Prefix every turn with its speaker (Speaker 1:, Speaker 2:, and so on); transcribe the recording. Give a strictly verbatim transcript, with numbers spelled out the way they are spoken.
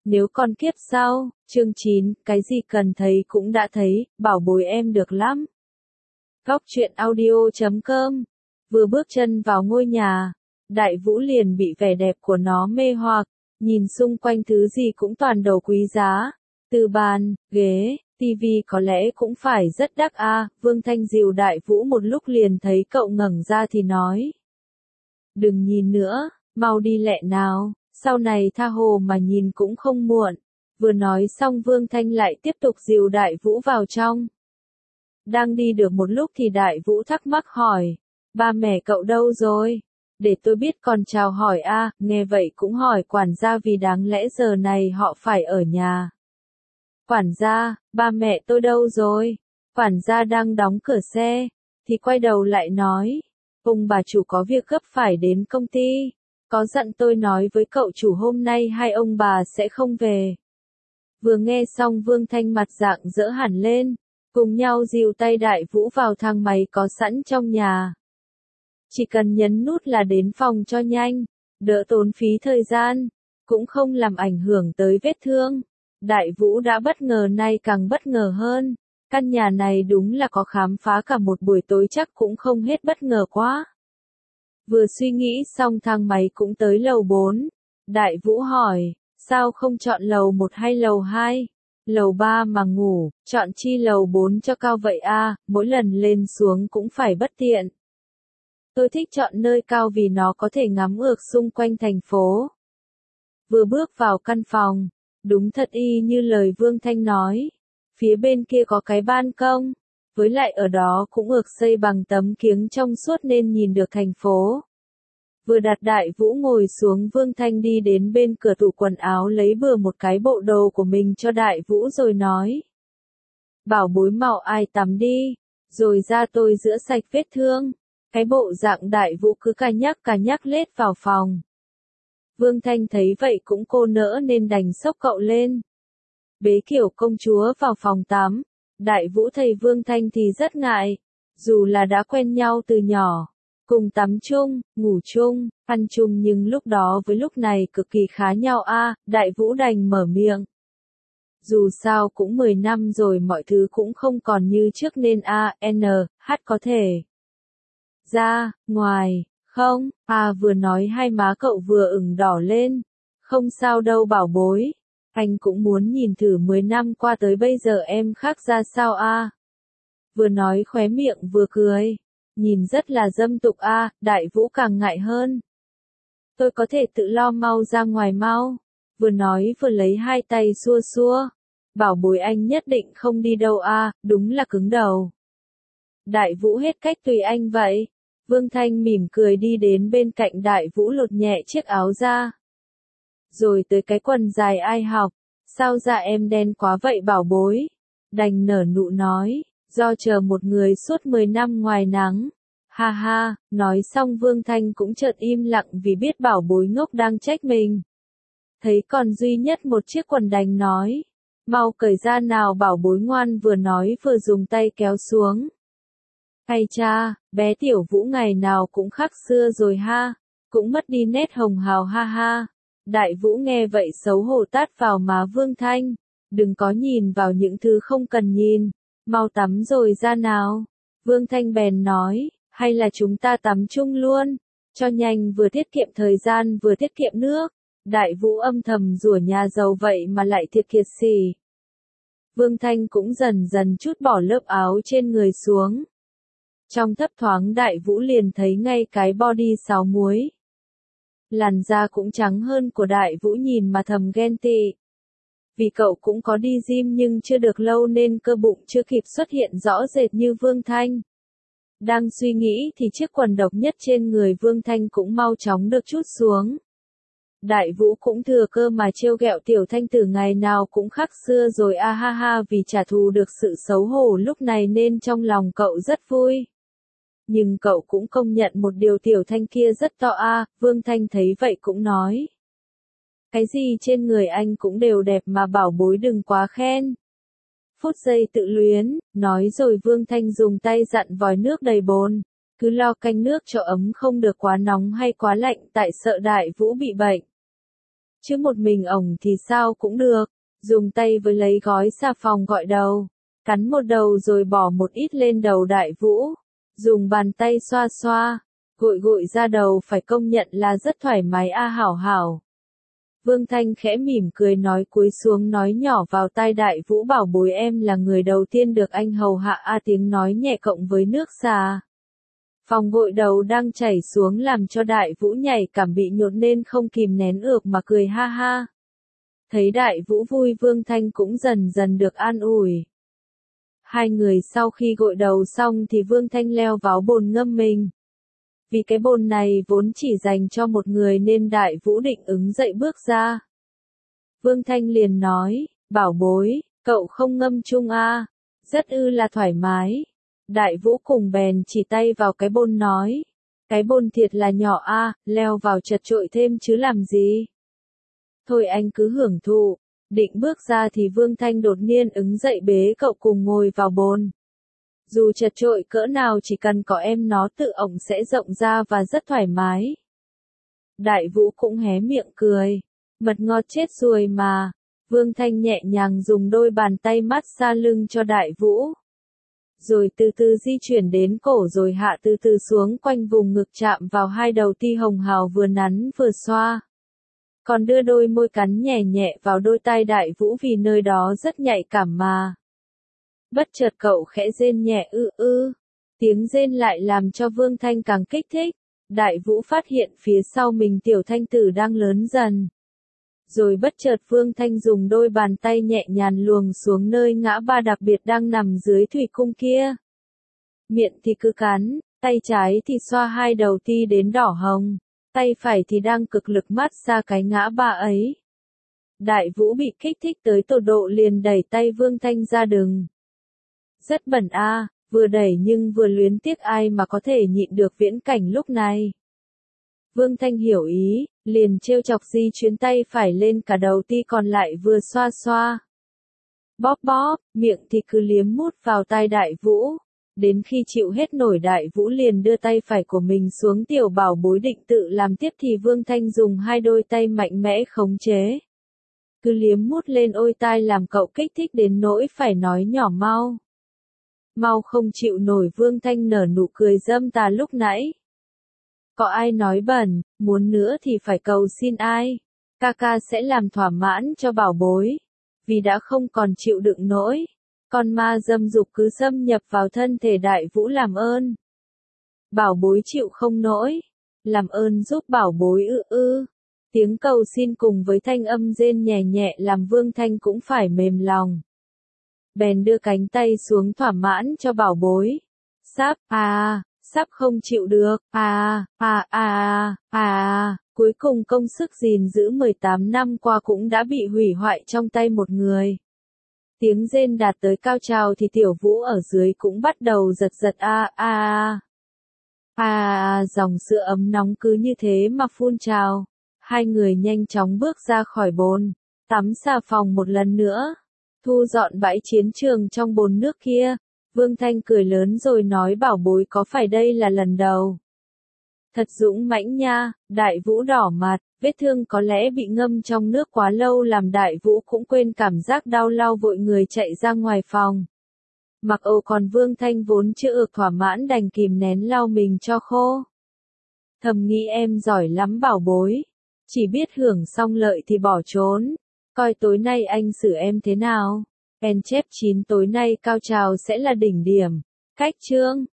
Speaker 1: Nếu còn kiếp sau, chương chín, cái gì cần thấy cũng đã thấy, bảo bối em được lắm. Góc truyện audio chấm com. Vừa bước chân vào ngôi nhà, Đại Vũ liền bị vẻ đẹp của nó mê hoặc, nhìn xung quanh thứ gì cũng toàn đồ quý giá, từ bàn, ghế, tivi có lẽ cũng phải rất đắt a. À. Vương Thanh dìu Đại Vũ một lúc liền thấy cậu ngẩng ra thì nói. Đừng nhìn nữa, mau đi lẹ nào, sau này tha hồ mà nhìn cũng không muộn. Vừa nói xong Vương Thanh lại tiếp tục dìu Đại Vũ vào trong. Đang đi được một lúc thì Đại Vũ thắc mắc hỏi, ba mẹ cậu đâu rồi? Để tôi biết còn chào hỏi a. À. Nghe vậy cũng hỏi quản gia vì đáng lẽ giờ này họ phải ở nhà. Quản gia, ba mẹ tôi đâu rồi? Quản gia đang đóng cửa xe, thì quay đầu lại nói, ông bà chủ có việc gấp phải đến công ty, có dặn tôi nói với cậu chủ hôm nay hai ông bà sẽ không về. Vừa nghe xong Vương Thanh mặt rạng rỡ hẳn lên, cùng nhau dìu tay Đại Vũ vào thang máy có sẵn trong nhà. Chỉ cần nhấn nút là đến phòng cho nhanh, đỡ tốn phí thời gian, cũng không làm ảnh hưởng tới vết thương. Đại Vũ đã bất ngờ nay càng bất ngờ hơn, căn nhà này đúng là có khám phá cả một buổi tối chắc cũng không hết bất ngờ quá. Vừa suy nghĩ xong thang máy cũng tới lầu bốn, Đại Vũ hỏi, sao không chọn lầu một hay lầu hai? Lầu ba mà ngủ, chọn chi lầu bốn cho cao vậy a, à, mỗi lần lên xuống cũng phải bất tiện. Tôi thích chọn nơi cao vì nó có thể ngắm ngược xung quanh thành phố. Vừa bước vào căn phòng, đúng thật y như lời Vương Thanh nói, phía bên kia có cái ban công, với lại ở đó cũng được xây bằng tấm kiếng trong suốt nên nhìn được thành phố. Vừa đặt Đại Vũ ngồi xuống Vương Thanh đi đến bên cửa tủ quần áo lấy bừa một cái bộ đồ của mình cho Đại Vũ rồi nói. Bảo bối mạo ai tắm đi, rồi ra tôi rửa sạch vết thương. Cái bộ dạng Đại Vũ cứ cà nhắc cà nhắc lết vào phòng. Vương Thanh thấy vậy cũng cô nỡ nên đành xốc cậu lên. Bế kiểu công chúa vào phòng tắm, Đại Vũ thấy Vương Thanh thì rất ngại, dù là đã quen nhau từ nhỏ, cùng tắm chung, ngủ chung, ăn chung nhưng lúc đó với lúc này cực kỳ khá nhau a. À, Đại Vũ đành mở miệng. Dù sao cũng mười năm rồi mọi thứ cũng không còn như trước nên a, n, h có thể. Ra, ngoài, không, à vừa nói hai má cậu vừa ửng đỏ lên. Không sao đâu bảo bối, anh cũng muốn nhìn thử mười năm qua tới bây giờ em khác ra sao a. À. Vừa nói khóe miệng vừa cười, nhìn rất là dâm tục a. À, Đại Vũ càng ngại hơn. Tôi có thể tự lo mau ra ngoài mau. Vừa nói vừa lấy hai tay xua xua. Bảo bối anh nhất định không đi đâu a, à, đúng là cứng đầu. Đại Vũ hết cách tùy anh vậy. Vương Thanh mỉm cười đi đến bên cạnh Đại Vũ lột nhẹ chiếc áo ra. Rồi tới cái quần dài ai học, sao da em đen quá vậy bảo bối? Đành nở nụ nói, do chờ một người suốt mười năm ngoài nắng. Ha ha, nói xong Vương Thanh cũng chợt im lặng vì biết bảo bối ngốc đang trách mình. Thấy còn duy nhất một chiếc quần đành nói, mau cởi ra nào bảo bối ngoan vừa nói vừa dùng tay kéo xuống. Hay cha, bé Tiểu Vũ ngày nào cũng khác xưa rồi ha, cũng mất đi nét hồng hào ha ha. Đại Vũ nghe vậy xấu hổ tát vào má Vương Thanh, đừng có nhìn vào những thứ không cần nhìn, mau tắm rồi ra nào. Vương Thanh bèn nói, hay là chúng ta tắm chung luôn, cho nhanh vừa tiết kiệm thời gian vừa tiết kiệm nước. Đại Vũ âm thầm rủa nhà giàu vậy mà lại thiệt kiệt xỉ. Vương Thanh cũng dần dần chút bỏ lớp áo trên người xuống. Trong thấp thoáng Đại Vũ liền thấy ngay cái body sáu muối. Làn da cũng trắng hơn của Đại Vũ nhìn mà thầm ghen tị. Vì cậu cũng có đi gym nhưng chưa được lâu nên cơ bụng chưa kịp xuất hiện rõ rệt như Vương Thanh. Đang suy nghĩ thì chiếc quần độc nhất trên người Vương Thanh cũng mau chóng được trút xuống. Đại Vũ cũng thừa cơ mà trêu ghẹo Tiểu Thanh Tử ngày nào cũng khác xưa rồi a ha ha vì trả thù được sự xấu hổ lúc này nên trong lòng cậu rất vui. Nhưng cậu cũng công nhận một điều Tiểu Thanh kia rất to a. À, Vương Thanh thấy vậy cũng nói. Cái gì trên người anh cũng đều đẹp mà bảo bối đừng quá khen. Phút giây tự luyến, nói rồi Vương Thanh dùng tay dặn vòi nước đầy bồn. Cứ lo canh nước cho ấm không được quá nóng hay quá lạnh tại sợ Đại Vũ bị bệnh. chứ một mình ổng thì sao cũng được. Dùng tay với lấy gói xà phòng gội đầu, cắn một đầu rồi bỏ một ít lên đầu Đại Vũ, dùng bàn tay xoa xoa, gội gội ra đầu, phải công nhận là rất thoải mái a Hảo Hảo. Vương Thanh khẽ mỉm cười nói cúi xuống nói nhỏ vào tai Đại Vũ, bảo bối em là người đầu tiên được anh hầu hạ a tiếng nói nhẹ cộng với nước xà phòng gội đầu đang chảy xuống làm cho Đại Vũ nhảy cảm bị nhột nên không kìm nén được mà cười ha ha. Thấy Đại Vũ vui, Vương Thanh cũng dần dần được an ủi. Hai người sau khi gội đầu xong thì Vương Thanh leo vào bồn ngâm mình. Vì cái bồn này vốn chỉ dành cho một người nên Đại Vũ định ứng dậy bước ra. Vương Thanh liền nói, bảo bối, cậu không ngâm chung a? Rất ư là thoải mái. Đại Vũ cùng bèn chỉ tay vào cái bồn nói, cái bồn thiệt là nhỏ a, leo vào chật trội thêm chứ làm gì. Thôi anh cứ hưởng thụ. Định bước ra thì Vương Thanh đột nhiên ứng dậy bế cậu cùng ngồi vào bồn. Dù chật trội cỡ nào chỉ cần có em nó tự ổng sẽ rộng ra và rất thoải mái. Đại Vũ cũng hé miệng cười. Mật ngọt chết ruồi mà. Vương Thanh nhẹ nhàng dùng đôi bàn tay mát xa lưng cho Đại Vũ. Rồi từ từ di chuyển đến cổ rồi hạ từ từ xuống quanh vùng ngực chạm vào hai đầu ti hồng hào vừa nắn vừa xoa. Còn đưa đôi môi cắn nhẹ nhẹ vào đôi tai Đại Vũ vì nơi đó rất nhạy cảm mà. Bất chợt cậu khẽ rên nhẹ ư ư. Tiếng rên lại làm cho Vương Thanh càng kích thích. Đại Vũ phát hiện phía sau mình tiểu thanh tử đang lớn dần. Rồi bất chợt Vương Thanh dùng đôi bàn tay nhẹ nhàng luồng xuống nơi ngã ba đặc biệt đang nằm dưới thủy cung kia. Miệng thì cứ cắn, tay trái thì xoa hai đầu ti đến đỏ hồng. Tay phải thì đang cực lực mát xa cái ngã ba ấy. Đại Vũ bị kích thích tới tột độ liền đẩy tay Vương Thanh ra đừng. Rất bẩn a, vừa đẩy nhưng vừa luyến tiếc, ai mà có thể nhịn được viễn cảnh lúc này. Vương Thanh hiểu ý, liền trêu chọc di chuyến tay phải lên cả đầu ti còn lại vừa xoa xoa. Bóp bóp, miệng thì cứ liếm mút vào tai Đại Vũ. Đến khi chịu hết nổi Đại Vũ liền đưa tay phải của mình xuống tiểu bảo bối định tự làm tiếp thì Vương Thanh dùng hai đôi tay mạnh mẽ khống chế. Cứ liếm mút lên ôi tai làm cậu kích thích đến nỗi phải nói nhỏ mau. Mau không chịu nổi. Vương Thanh nở nụ cười dâm tà lúc nãy. Có ai nói bẩn, muốn nữa thì phải cầu xin ai. Ca ca sẽ làm thỏa mãn cho bảo bối. Vì đã không còn chịu đựng nổi. Con ma dâm dục cứ xâm nhập vào thân thể Đại Vũ, làm ơn. Bảo bối chịu không nổi. Làm ơn giúp bảo bối ư ư. Tiếng cầu xin cùng với thanh âm rên nhẹ nhẹ làm Vương Thanh cũng phải mềm lòng. Bèn đưa cánh tay xuống thỏa mãn cho bảo bối. Sắp, à, sắp không chịu được, à, à, à, à, cuối cùng công sức gìn giữ mười tám năm qua cũng đã bị hủy hoại trong tay một người. Tiếng rên đạt tới cao trào thì Tiểu Vũ ở dưới cũng bắt đầu giật giật a a a, dòng sữa ấm nóng cứ như thế mà phun trào. Hai người nhanh chóng bước ra khỏi bồn, tắm xà phòng một lần nữa, thu dọn bãi chiến trường trong bồn nước kia. Vương Thanh cười lớn rồi nói bảo bối có phải đây là lần đầu? Thật dũng mãnh nha. Đại Vũ đỏ mặt, vết thương có lẽ bị ngâm trong nước quá lâu làm Đại Vũ cũng quên cảm giác đau, lau vội người chạy ra ngoài phòng. Mặc âu còn Vương Thanh vốn chưa được thỏa mãn đành kìm nén lau mình cho khô. Thầm nghĩ em giỏi lắm bảo bối. Chỉ biết hưởng xong lợi thì bỏ trốn. Coi tối nay anh xử em thế nào. En chép chín tối nay cao trào sẽ là đỉnh điểm. Cách chương